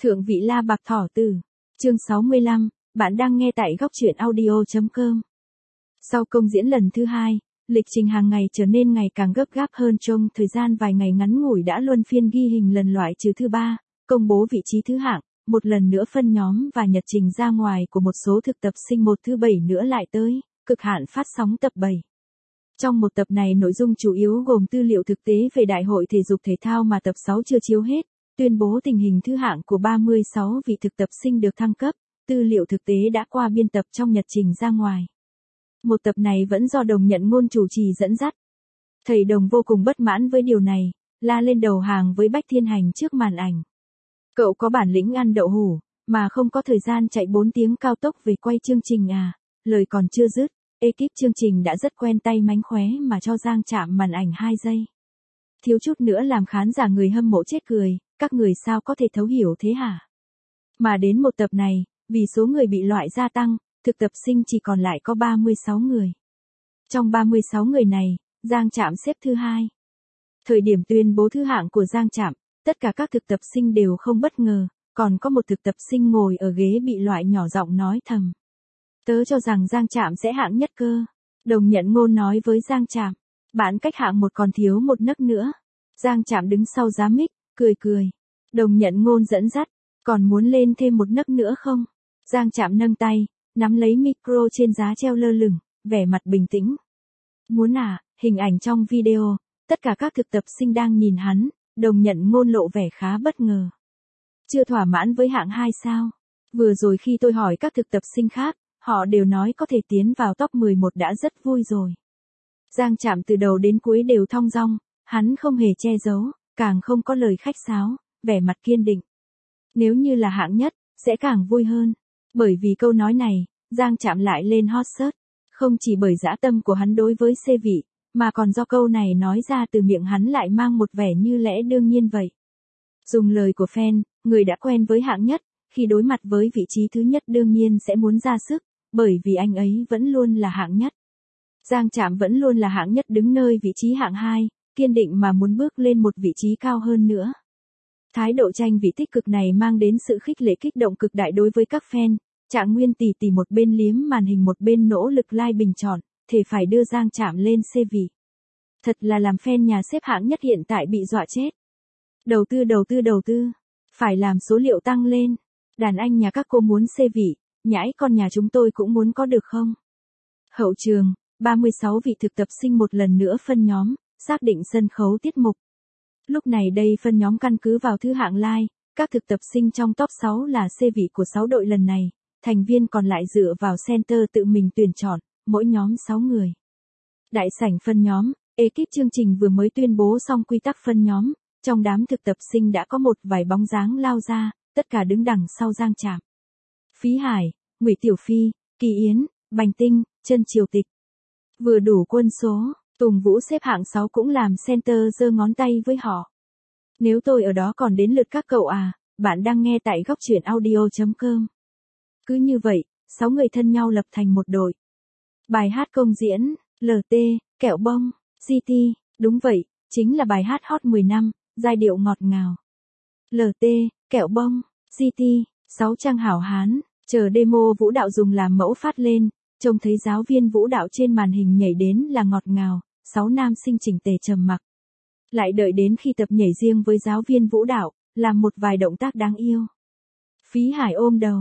Thượng vị La Bạc Thỏ Tử. Chương 65, bạn đang nghe tại góc truyện audio.com. Sau công diễn lần thứ 2, lịch trình hàng ngày trở nên ngày càng gấp gáp hơn. Trong thời gian vài ngày ngắn ngủi đã luân phiên ghi hình lần loại trừ thứ 3, công bố vị trí thứ hạng, một lần nữa phân nhóm và nhật trình ra ngoài của một số thực tập sinh. Một thứ 7 nữa lại tới, cực hạn phát sóng tập 7. Trong một tập này nội dung chủ yếu gồm tư liệu thực tế về Đại hội Thể dục Thể thao mà tập 6 chưa chiếu hết, tuyên bố tình hình thứ hạng của 36 vị thực tập sinh được thăng cấp, tư liệu thực tế đã qua biên tập trong nhật trình ra ngoài. Một tập này vẫn do Đồng Nhận Ngôn chủ trì dẫn dắt. Thầy Đồng vô cùng bất mãn với điều này, la lên đầu hàng với Bách Thiên Hành trước màn ảnh. Cậu có bản lĩnh ăn đậu hủ, mà không có thời gian chạy 4 tiếng cao tốc về quay chương trình à? Lời còn chưa dứt, ekip chương trình đã rất quen tay mánh khóe mà cho Giang chạm màn ảnh 2 giây. Thiếu chút nữa làm khán giả người hâm mộ chết cười, các người sao có thể thấu hiểu thế hả? Mà đến một tập này, vì số người bị loại gia tăng, thực tập sinh chỉ còn lại có 36 người. Trong 36 người này, Giang Trạm xếp thứ 2. Thời điểm tuyên bố thứ hạng của Giang Trạm, tất cả các thực tập sinh đều không bất ngờ, còn có một thực tập sinh ngồi ở ghế bị loại nhỏ giọng nói thầm. Tớ cho rằng Giang Trạm sẽ hạng nhất cơ. Đồng Nhận Ngôn nói với Giang Trạm, bạn cách hạng một còn thiếu một nấc nữa. Giang Trạm đứng sau giá mic, cười cười. Đồng Nhận Ngôn dẫn dắt, còn muốn lên thêm một nấc nữa không? Giang Trạm nâng tay, nắm lấy micro trên giá treo lơ lửng, vẻ mặt bình tĩnh. Muốn à? Hình ảnh trong video, tất cả các thực tập sinh đang nhìn hắn, Đồng Nhận Ngôn lộ vẻ khá bất ngờ. Chưa thỏa mãn với hạng 2 sao? Vừa rồi khi tôi hỏi các thực tập sinh khác, họ đều nói có thể tiến vào top 11 đã rất vui rồi. Giang Trạm từ đầu đến cuối đều thong dong, hắn không hề che giấu, càng không có lời khách sáo, vẻ mặt kiên định. Nếu như là hạng nhất, sẽ càng vui hơn. Bởi vì câu nói này, Giang Trạm lại lên hot search, không chỉ bởi dã tâm của hắn đối với C vị, mà còn do câu này nói ra từ miệng hắn lại mang một vẻ như lẽ đương nhiên vậy. Dùng lời của fan, người đã quen với hạng nhất, khi đối mặt với vị trí thứ nhất đương nhiên sẽ muốn ra sức, bởi vì anh ấy vẫn luôn là hạng nhất. Giang Trạm vẫn luôn là hạng nhất đứng nơi vị trí hạng 2, kiên định mà muốn bước lên một vị trí cao hơn nữa. Thái độ tranh vị tích cực này mang đến sự khích lệ kích động cực đại đối với các fan. Trạng Nguyên tỉ tỉ một bên liếm màn hình một bên nỗ lực like bình chọn, thể phải đưa Giang Trạm lên C vị. Thật là làm fan nhà xếp hạng nhất hiện tại bị dọa chết. Đầu tư. Phải làm số liệu tăng lên. Đàn anh nhà các cô muốn C vị, nhãi con nhà chúng tôi cũng muốn có được không? Hậu trường, 36 vị thực tập sinh một lần nữa phân nhóm, xác định sân khấu tiết mục. Lúc này đây phân nhóm căn cứ vào thứ hạng like, các thực tập sinh trong top 6 là C vị của 6 đội lần này, thành viên còn lại dựa vào center tự mình tuyển chọn, mỗi nhóm 6 người. Đại sảnh phân nhóm, ekip chương trình vừa mới tuyên bố xong quy tắc phân nhóm, trong đám thực tập sinh đã có một vài bóng dáng lao ra, tất cả đứng đằng sau Giang Trạm. Phí Hải, Ngụy Tiểu Phi, Kỳ Yến, Bành Tinh, Trân Triều Tịch. Vừa đủ quân số, Tùng Vũ xếp hạng 6 cũng làm center giơ ngón tay với họ. Nếu tôi ở đó còn đến lượt các cậu à, bạn đang nghe tại góc truyện audio.com. Cứ như vậy, 6 người thân nhau lập thành một đội. Bài hát công diễn, LT, Kẹo Bông, GT, đúng vậy, chính là bài hát hot 10 năm, giai điệu ngọt ngào. LT, Kẹo Bông, GT, 6 trang hảo hán, chờ demo vũ đạo dùng làm mẫu phát lên, trông thấy giáo viên vũ đạo trên màn hình nhảy đến là ngọt ngào, 6 nam sinh chỉnh tề trầm mặc. Lại đợi đến khi tập nhảy riêng với giáo viên vũ đạo, làm một vài động tác đáng yêu. Phí Hải ôm đầu,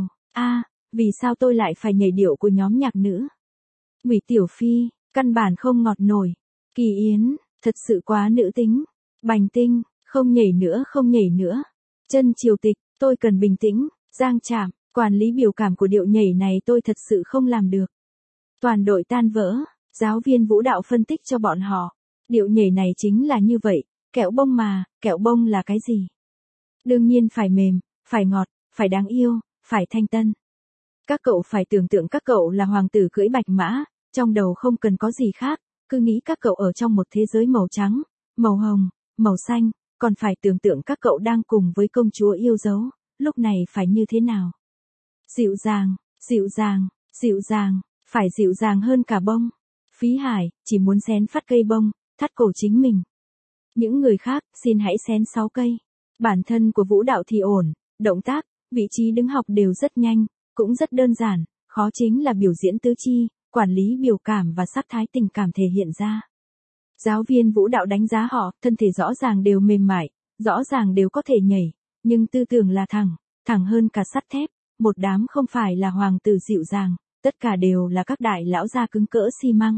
vì sao tôi lại phải nhảy điệu của nhóm nhạc nữ? Ngụy Tiểu Phi, căn bản không ngọt nổi. Kỳ Yến, thật sự quá nữ tính. Bành Tinh, không nhảy nữa. Trân Triều Tịch, tôi cần bình tĩnh. Giang Trạm, quản lý biểu cảm của điệu nhảy này tôi thật sự không làm được. Toàn đội tan vỡ, giáo viên vũ đạo phân tích cho bọn họ. Điệu nhảy này chính là như vậy, kẹo bông mà, kẹo bông là cái gì? Đương nhiên phải mềm, phải ngọt, phải đáng yêu, phải thanh tân. Các cậu phải tưởng tượng các cậu là hoàng tử cưỡi bạch mã, trong đầu không cần có gì khác, cứ nghĩ các cậu ở trong một thế giới màu trắng, màu hồng, màu xanh, còn phải tưởng tượng các cậu đang cùng với công chúa yêu dấu, lúc này phải như thế nào? Dịu dàng, phải dịu dàng hơn cả bông. Phí Hải, chỉ muốn xén phát cây bông, thắt cổ chính mình. Những người khác, xin hãy xén 6 cây. Bản thân của vũ đạo thì ổn, động tác, Vị trí đứng học đều rất nhanh, cũng rất đơn giản, khó chính là biểu diễn tứ chi, quản lý biểu cảm và sắc thái tình cảm thể hiện ra. Giáo viên vũ đạo đánh giá họ, thân thể rõ ràng đều mềm mại, rõ ràng đều có thể nhảy, nhưng tư tưởng là thẳng hơn cả sắt thép, một đám không phải là hoàng tử dịu dàng, tất cả đều là các đại lão gia cứng cỡ xi măng.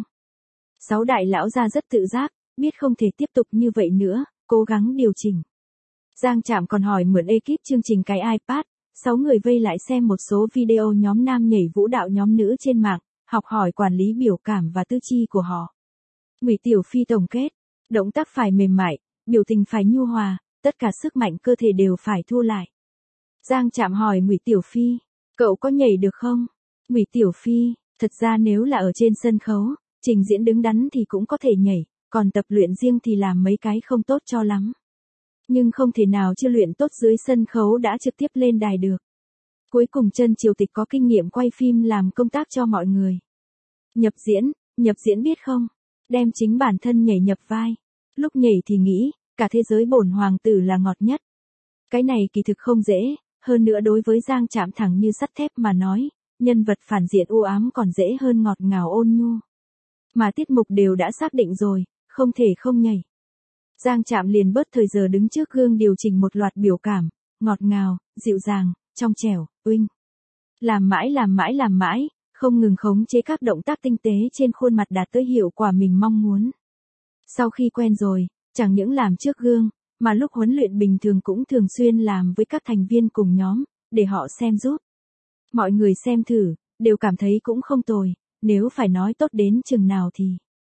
6 đại lão gia rất tự giác, biết không thể tiếp tục như vậy nữa, cố gắng điều chỉnh. Giang Trạm còn hỏi mượn ekip chương trình cái iPad, 6 người vây lại xem một số video nhóm nam nhảy vũ đạo nhóm nữ trên mạng, học hỏi quản lý biểu cảm và tư chi của họ. Ngụy Tiểu Phi tổng kết, động tác phải mềm mại, biểu tình phải nhu hòa, tất cả sức mạnh cơ thể đều phải thu lại. Giang Trạm hỏi Ngụy Tiểu Phi, cậu có nhảy được không? Ngụy Tiểu Phi, thật ra nếu là ở trên sân khấu, trình diễn đứng đắn thì cũng có thể nhảy, còn tập luyện riêng thì làm mấy cái không tốt cho lắm. Nhưng không thể nào chưa luyện tốt dưới sân khấu đã trực tiếp lên đài được. Cuối cùng Trân Triều Tịch có kinh nghiệm quay phim làm công tác cho mọi người. Nhập diễn biết không? Đem chính bản thân nhảy nhập vai. Lúc nhảy thì nghĩ, cả thế giới bổn hoàng tử là ngọt nhất. Cái này kỳ thực không dễ, hơn nữa đối với Giang Trạm thẳng như sắt thép mà nói, nhân vật phản diện u ám còn dễ hơn ngọt ngào ôn nhu. Mà tiết mục đều đã xác định rồi, không thể không nhảy. Giang Trạm liền bớt thời giờ đứng trước gương điều chỉnh một loạt biểu cảm, ngọt ngào, dịu dàng, trong trẻo, uinh. Làm mãi, không ngừng khống chế các động tác tinh tế trên khuôn mặt đạt tới hiệu quả mình mong muốn. Sau khi quen rồi, chẳng những làm trước gương, mà lúc huấn luyện bình thường cũng thường xuyên làm với các thành viên cùng nhóm, để họ xem giúp. Mọi người xem thử, đều cảm thấy cũng không tồi, nếu phải nói tốt đến chừng nào thì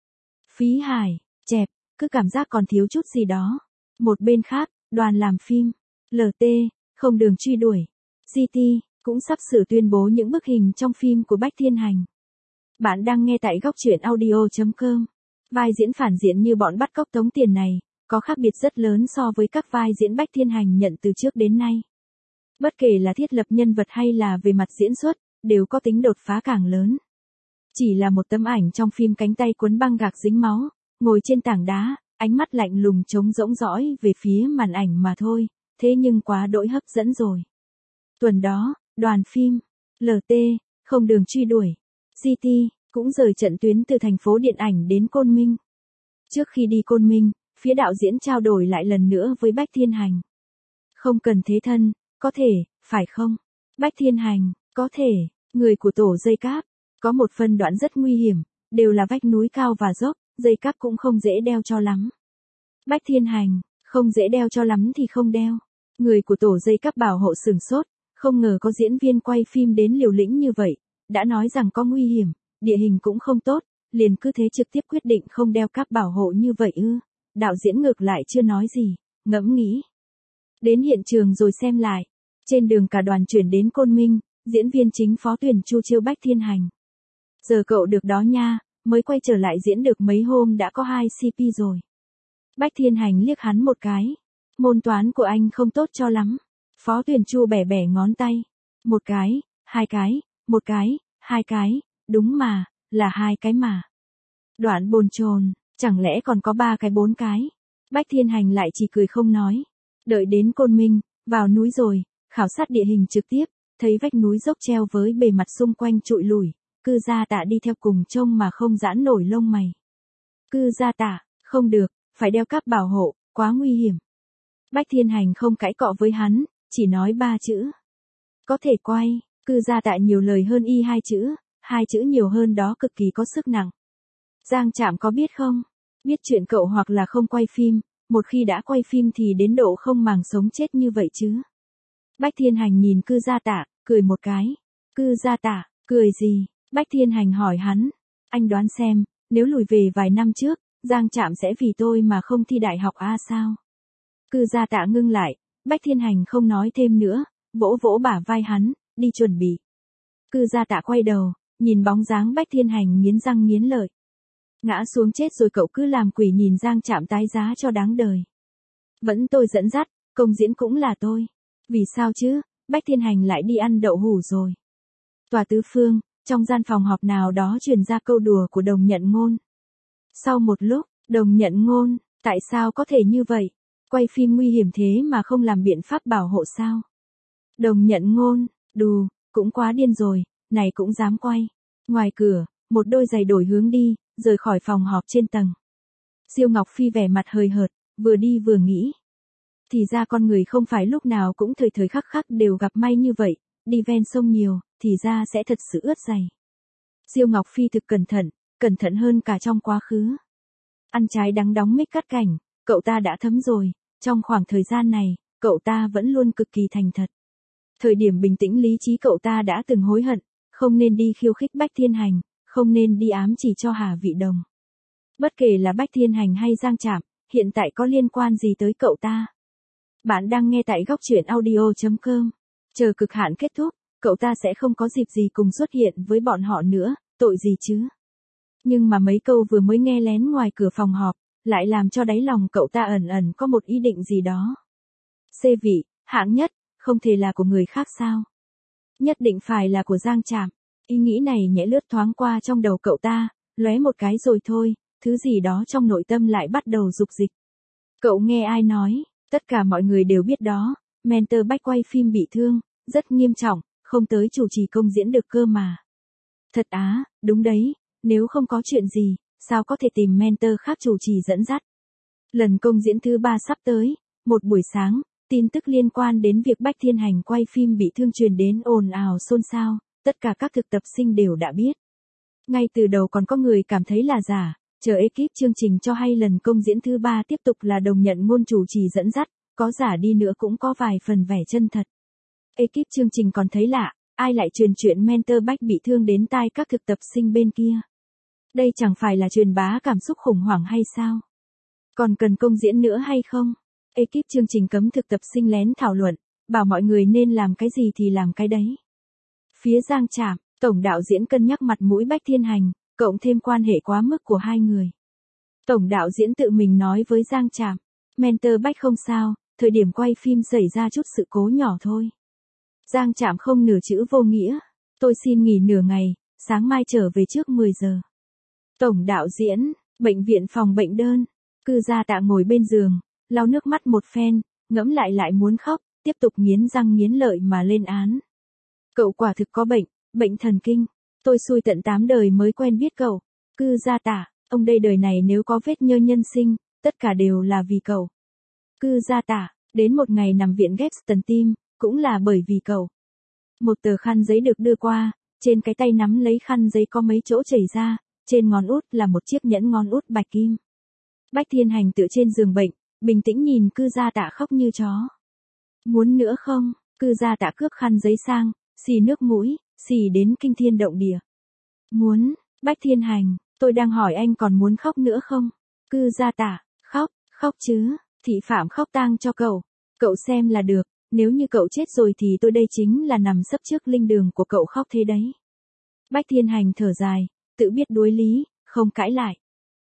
phí hài, chẹp, cứ cảm giác còn thiếu chút gì đó. Một bên khác, đoàn làm phim, LT, không đường truy đuổi, GT, cũng sắp sửa tuyên bố những bức hình trong phim của Bách Thiên Hành. Bạn đang nghe tại góc truyện audio.com. Vai diễn phản diện như bọn bắt cóc tống tiền này, có khác biệt rất lớn so với các vai diễn Bách Thiên Hành nhận từ trước đến nay. Bất kể là thiết lập nhân vật hay là về mặt diễn xuất, đều có tính đột phá càng lớn. Chỉ là một tấm ảnh trong phim cánh tay cuốn băng gạc dính máu, ngồi trên tảng đá, ánh mắt lạnh lùng trống rỗng dõi về phía màn ảnh mà thôi, thế nhưng quá đỗi hấp dẫn rồi. Tuần đó, đoàn phim, LT, không đường truy đuổi, GT, cũng rời trận tuyến từ thành phố điện ảnh đến Côn Minh. Trước khi đi Côn Minh, phía đạo diễn trao đổi lại lần nữa với Bách Thiên Hành. Không cần thế thân, có thể, phải không? Bách Thiên Hành, có thể, người của tổ dây cáp, có một phân đoạn rất nguy hiểm, đều là vách núi cao và dốc, dây cáp cũng không dễ đeo cho lắm. Bách Thiên Hành, không dễ đeo cho lắm thì không đeo. Người của tổ dây cáp bảo hộ sửng sốt, không ngờ có diễn viên quay phim đến liều lĩnh như vậy, đã nói rằng có nguy hiểm, địa hình cũng không tốt, liền cứ thế trực tiếp quyết định không đeo cáp bảo hộ như vậy ư. Đạo diễn ngược lại chưa nói gì, ngẫm nghĩ. Đến hiện trường rồi xem lại. Trên đường cả đoàn chuyển đến Côn Minh, diễn viên chính Phó Tuyển Chu chiêu Bách Thiên Hành. Giờ cậu được đó nha, mới quay trở lại diễn được mấy hôm đã có 2 CP rồi. Bách Thiên Hành liếc hắn một cái. Môn toán của anh không tốt cho lắm. Phó Tuyển Chu bẻ bẻ ngón tay. Một cái, 2 cái, một cái, 2 cái, đúng mà, là 2 cái mà. Đoạn bồn chồn, chẳng lẽ còn có 3 cái 4 cái. Bách Thiên Hành lại chỉ cười không nói. Đợi đến Côn Minh, vào núi rồi, khảo sát địa hình trực tiếp, thấy vách núi dốc treo với bề mặt xung quanh trụi lủi, Cư Gia Tạ đi theo cùng trông mà không giãn nổi lông mày. Cư Gia Tạ, không được, phải đeo cáp bảo hộ, quá nguy hiểm. Bách Thiên Hành không cãi cọ với hắn, chỉ nói 3 chữ. Có thể quay, Cư Gia Tạ nhiều lời hơn y 2 chữ, 2 chữ nhiều hơn đó cực kỳ có sức nặng. Giang Trạm có biết không? Biết chuyện cậu hoặc là không quay phim, một khi đã quay phim thì đến độ không màng sống chết như vậy chứ. Bách Thiên Hành nhìn Cư Gia Tạ, cười một cái. Cư Gia Tạ, cười gì? Bách Thiên Hành hỏi hắn. Anh đoán xem, nếu lùi về vài năm trước, Giang Trạm sẽ vì tôi mà không thi đại học sao? Cư Gia Tạ ngưng lại, Bách Thiên Hành không nói thêm nữa, vỗ vỗ bả vai hắn, đi chuẩn bị. Cư Gia Tạ quay đầu, nhìn bóng dáng Bách Thiên Hành nghiến răng nghiến lợi. Ngã xuống chết rồi cậu cứ làm quỷ nhìn Giang Trạm tái giá cho đáng đời. Vẫn tôi dẫn dắt, công diễn cũng là tôi. Vì sao chứ, Bách Thiên Hành lại đi ăn đậu hủ rồi. Tòa tứ phương, trong gian phòng họp nào đó truyền ra câu đùa của Đồng Nhận Ngôn. Sau một lúc, Đồng Nhận Ngôn, tại sao có thể như vậy? Quay phim nguy hiểm thế mà không làm biện pháp bảo hộ sao? Đồng nhận ngôn, đù, cũng quá điên rồi, này cũng dám quay. Ngoài cửa, một đôi giày đổi hướng đi, rời khỏi phòng họp trên tầng. Diêu Ngọc Phi vẻ mặt hời hợt, vừa đi vừa nghĩ. Thì ra con người không phải lúc nào cũng thời thời khắc khắc đều gặp may như vậy, đi ven sông nhiều, thì ra sẽ thật sự ướt giày. Diêu Ngọc Phi thực cẩn thận hơn cả trong quá khứ. Ăn trái đắng đóng mít cắt cảnh, cậu ta đã thấm rồi, trong khoảng thời gian này, cậu ta vẫn luôn cực kỳ thành thật. Thời điểm bình tĩnh lý trí cậu ta đã từng hối hận, không nên đi khiêu khích Bách Thiên Hành, không nên đi ám chỉ cho Hà Vị Đồng. Bất kể là Bách Thiên Hành hay Giang Trạm, hiện tại có liên quan gì tới cậu ta? Bạn đang nghe tại góc truyện audio.com. Chờ cực hạn kết thúc, cậu ta sẽ không có dịp gì cùng xuất hiện với bọn họ nữa, tội gì chứ? Nhưng mà mấy câu vừa mới nghe lén ngoài cửa phòng họp, lại làm cho đáy lòng cậu ta ẩn ẩn có một ý định gì đó. Xê vị, hạng nhất, không thể là của người khác sao? Nhất định phải là của Giang Trạm. Ý nghĩ này nhẹ lướt thoáng qua trong đầu cậu ta, lóe một cái rồi thôi, thứ gì đó trong nội tâm lại bắt đầu rục dịch. Cậu nghe ai nói, tất cả mọi người đều biết đó, mentor Bách quay phim bị thương, rất nghiêm trọng, không tới chủ trì công diễn được cơ mà. Thật á, đúng đấy, nếu không có chuyện gì, sao có thể tìm mentor khác chủ trì dẫn dắt. Lần công diễn thứ 3 sắp tới, một buổi sáng, tin tức liên quan đến việc Bách Thiên Hành quay phim bị thương truyền đến ồn ào xôn xao, tất cả các thực tập sinh đều đã biết. Ngay từ đầu còn có người cảm thấy là giả, chờ ekip chương trình cho hay lần công diễn thứ 3 tiếp tục là đồng nhận ngôn chủ trì dẫn dắt, có giả đi nữa cũng có vài phần vẻ chân thật. Ekip chương trình còn thấy lạ, ai lại truyền chuyện mentor Bách bị thương đến tai các thực tập sinh bên kia. Đây chẳng phải là truyền bá cảm xúc khủng hoảng hay sao? Còn cần công diễn nữa hay không? Ekip chương trình cấm thực tập sinh lén thảo luận, bảo mọi người nên làm cái gì thì làm cái đấy. Phía Giang Trạm, tổng đạo diễn cân nhắc mặt mũi Bách Thiên Hành, cộng thêm quan hệ quá mức của hai người. Tổng đạo diễn tự mình nói với Giang Trạm, mentor Bách không sao, thời điểm quay phim xảy ra chút sự cố nhỏ thôi. Giang Trạm không nửa chữ vô nghĩa, tôi xin nghỉ nửa ngày, sáng mai trở về trước 10 giờ. Tổng đạo diễn, bệnh viện phòng bệnh đơn, Cư Gia Tạ ngồi bên giường, lau nước mắt một phen, ngẫm lại muốn khóc, tiếp tục nghiến răng nghiến lợi mà lên án. Cậu quả thực có bệnh thần kinh, tôi xui tận 8 đời mới quen biết cậu. Cư Gia Tạ, ông đây đời này nếu có vết nhơ nhân sinh, tất cả đều là vì cậu. Cư Gia Tạ, đến một ngày nằm viện ghép stent tim, cũng là bởi vì cậu. Một tờ khăn giấy được đưa qua, trên cái tay nắm lấy khăn giấy có mấy chỗ chảy ra, trên ngón út là một chiếc nhẫn ngón út bạch kim. Bách Thiên Hành tựa trên giường bệnh, bình tĩnh nhìn Cư Gia Tạ khóc như chó. Muốn nữa không? Cư Gia Tạ cướp khăn giấy sang, xì nước mũi, xì đến kinh thiên động địa. Muốn, Bách Thiên Hành, tôi đang hỏi anh còn muốn khóc nữa không? Cư Gia Tạ, khóc chứ, thị phạm khóc tang cho cậu. Cậu xem là được, nếu như cậu chết rồi thì tôi đây chính là nằm sấp trước linh đường của cậu khóc thế đấy. Bách Thiên Hành thở dài, tự biết đối lý, không cãi lại.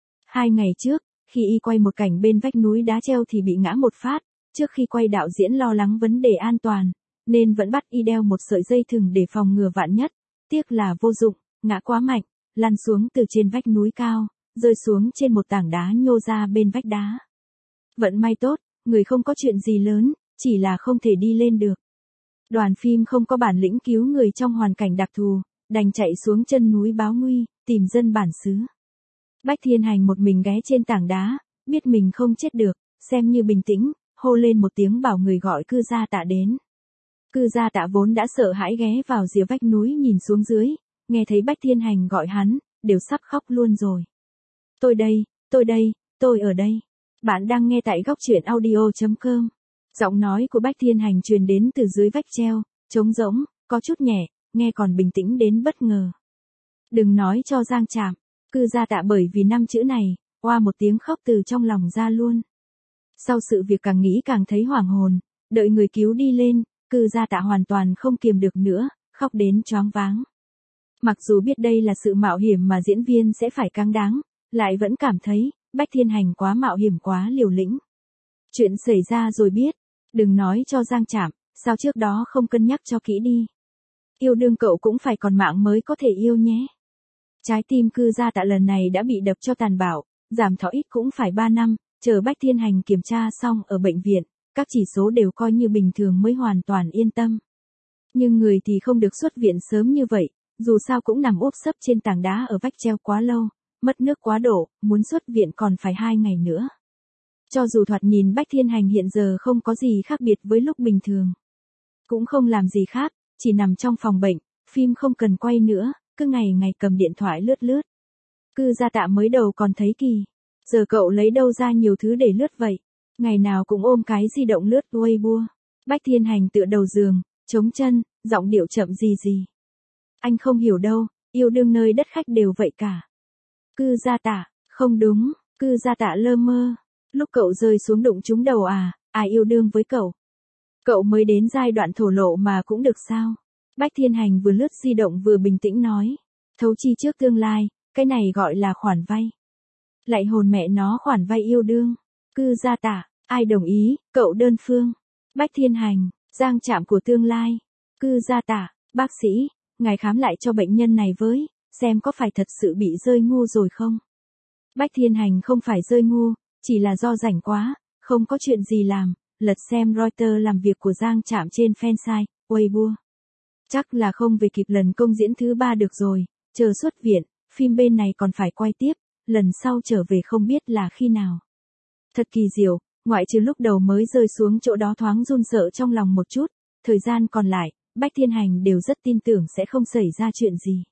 2 ngày trước, khi y quay một cảnh bên vách núi đá treo thì bị ngã một phát, trước khi quay đạo diễn lo lắng vấn đề an toàn, nên vẫn bắt y đeo một sợi dây thừng để phòng ngừa vạn nhất, tiếc là vô dụng, ngã quá mạnh, lăn xuống từ trên vách núi cao, rơi xuống trên một tảng đá nhô ra bên vách đá. Vận may tốt, người không có chuyện gì lớn, chỉ là không thể đi lên được. Đoàn phim không có bản lĩnh cứu người trong hoàn cảnh đặc thù, đành chạy xuống chân núi báo nguy, tìm dân bản xứ. Bách Thiên Hành một mình ghé trên tảng đá, biết mình không chết được, xem như bình tĩnh, hô lên một tiếng bảo người gọi Cư Gia Tạ đến. Cư Gia Tạ vốn đã sợ hãi ghé vào rìa vách núi nhìn xuống dưới, nghe thấy Bách Thiên Hành gọi hắn, đều sắp khóc luôn rồi. Tôi ở đây. Bạn đang nghe tại góc truyện audio.com. Giọng nói của Bách Thiên Hành truyền đến từ dưới vách treo, trống rỗng, có chút nhẹ, nghe còn bình tĩnh đến bất ngờ. Đừng nói cho Giang Trạm. Cư Gia Tạ bởi vì 5 chữ này, oa một tiếng khóc từ trong lòng ra luôn. Sau sự việc càng nghĩ càng thấy hoảng hồn, đợi người cứu đi lên, Cư Gia Tạ hoàn toàn không kiềm được nữa, khóc đến choáng váng. Mặc dù biết đây là sự mạo hiểm mà diễn viên sẽ phải cáng đáng, lại vẫn cảm thấy, Bách Thiên Hành quá mạo hiểm quá liều lĩnh. Chuyện xảy ra rồi biết, đừng nói cho Giang Trạm, sao trước đó không cân nhắc cho kỹ đi. Yêu đương cậu cũng phải còn mạng mới có thể yêu nhé. Trái tim Cư Gia Tạ lần này đã bị đập cho tàn bạo, giảm thọ ít cũng phải 3 năm, chờ Bách Thiên Hành kiểm tra xong ở bệnh viện, các chỉ số đều coi như bình thường mới hoàn toàn yên tâm. Nhưng người thì không được xuất viện sớm như vậy, dù sao cũng nằm úp sấp trên tảng đá ở vách treo quá lâu, mất nước quá độ, muốn xuất viện còn phải 2 ngày nữa. Cho dù thoạt nhìn Bách Thiên Hành hiện giờ không có gì khác biệt với lúc bình thường. Cũng không làm gì khác, chỉ nằm trong phòng bệnh, phim không cần quay nữa, cứ ngày ngày cầm điện thoại lướt lướt. Cư Gia Tạ mới đầu còn thấy kỳ. Giờ cậu lấy đâu ra nhiều thứ để lướt vậy? Ngày nào cũng ôm cái di động lướt Weibo. Bách Thiên Hành tựa đầu giường, chống chân, giọng điệu chậm gì gì. Anh không hiểu đâu, yêu đương nơi đất khách đều vậy cả. Cư Gia Tạ, không đúng, Cư Gia Tạ lơ mơ. Lúc cậu rơi xuống đụng trúng đầu à, ai yêu đương với cậu? Cậu mới đến giai đoạn thổ lộ mà cũng được sao? Bách Thiên Hành vừa lướt di động vừa bình tĩnh nói. Thấu chi trước tương lai, cái này gọi là khoản vay. Lại hồn mẹ nó khoản vay yêu đương. Cư Gia Tạ, ai đồng ý, cậu đơn phương. Bách Thiên Hành, Giang Trạm của tương lai. Cư Gia Tạ, bác sĩ, ngài khám lại cho bệnh nhân này với, xem có phải thật sự bị rơi ngu rồi không? Bách Thiên Hành không phải rơi ngu, chỉ là do rảnh quá, không có chuyện gì làm, lật xem Reuters làm việc của Giang Trạm trên fansite, Weibo. Chắc là không về kịp lần công diễn thứ 3 được rồi, chờ xuất viện, phim bên này còn phải quay tiếp, lần sau trở về không biết là khi nào. Thật kỳ diệu, ngoại trừ lúc đầu mới rơi xuống chỗ đó thoáng run sợ trong lòng một chút, thời gian còn lại, Bách Thiên Hành đều rất tin tưởng sẽ không xảy ra chuyện gì.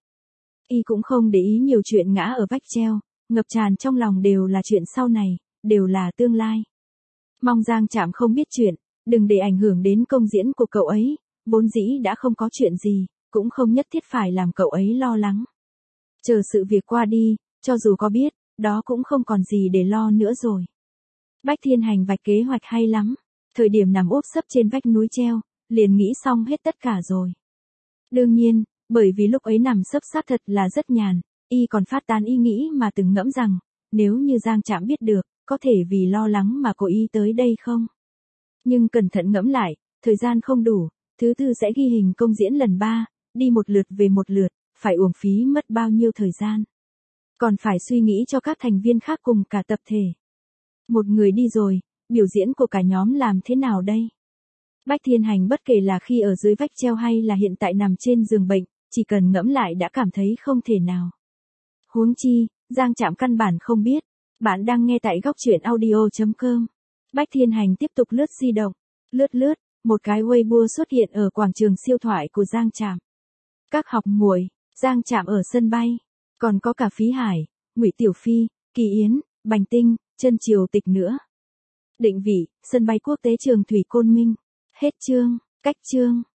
Y cũng không để ý nhiều chuyện ngã ở vách treo, ngập tràn trong lòng đều là chuyện sau này, đều là tương lai. Mong Giang Trạm không biết chuyện, đừng để ảnh hưởng đến công diễn của cậu ấy, vốn dĩ đã không có chuyện gì, cũng không nhất thiết phải làm cậu ấy lo lắng. Chờ sự việc qua đi, cho dù có biết, đó cũng không còn gì để lo nữa rồi. Bách Thiên Hành vạch kế hoạch hay lắm, thời điểm nằm úp sấp trên vách núi treo, liền nghĩ xong hết tất cả rồi. Đương nhiên, bởi vì lúc ấy nằm sấp sát thật là rất nhàn, y còn phát tán ý nghĩ mà từng ngẫm rằng, nếu như Giang Trạm biết được, có thể vì lo lắng mà cố ý tới đây không? Nhưng cẩn thận ngẫm lại, thời gian không đủ, thứ tư sẽ ghi hình công diễn lần 3, đi một lượt về một lượt, phải uổng phí mất bao nhiêu thời gian. Còn phải suy nghĩ cho các thành viên khác cùng cả tập thể. Một người đi rồi, biểu diễn của cả nhóm làm thế nào đây? Bách Thiên Hành bất kể là khi ở dưới vách treo hay là hiện tại nằm trên giường bệnh, chỉ cần ngẫm lại đã cảm thấy không thể nào. Huống chi, Giang Trạm căn bản không biết. Bạn đang nghe tại góc truyện audio.com. Bách Thiên Hành tiếp tục lướt di động. Lướt lướt, một cái Weibo xuất hiện ở quảng trường siêu thoại của Giang Trạm. Các học muội, Giang Trạm ở sân bay. Còn có cả Phí Hải, Ngụy Tiểu Phi, Kỳ Yến, Bành Tinh, Chân Triều Tịch nữa. Định vị, sân bay quốc tế Trường Thủy Côn Minh. Hết chương, cách chương.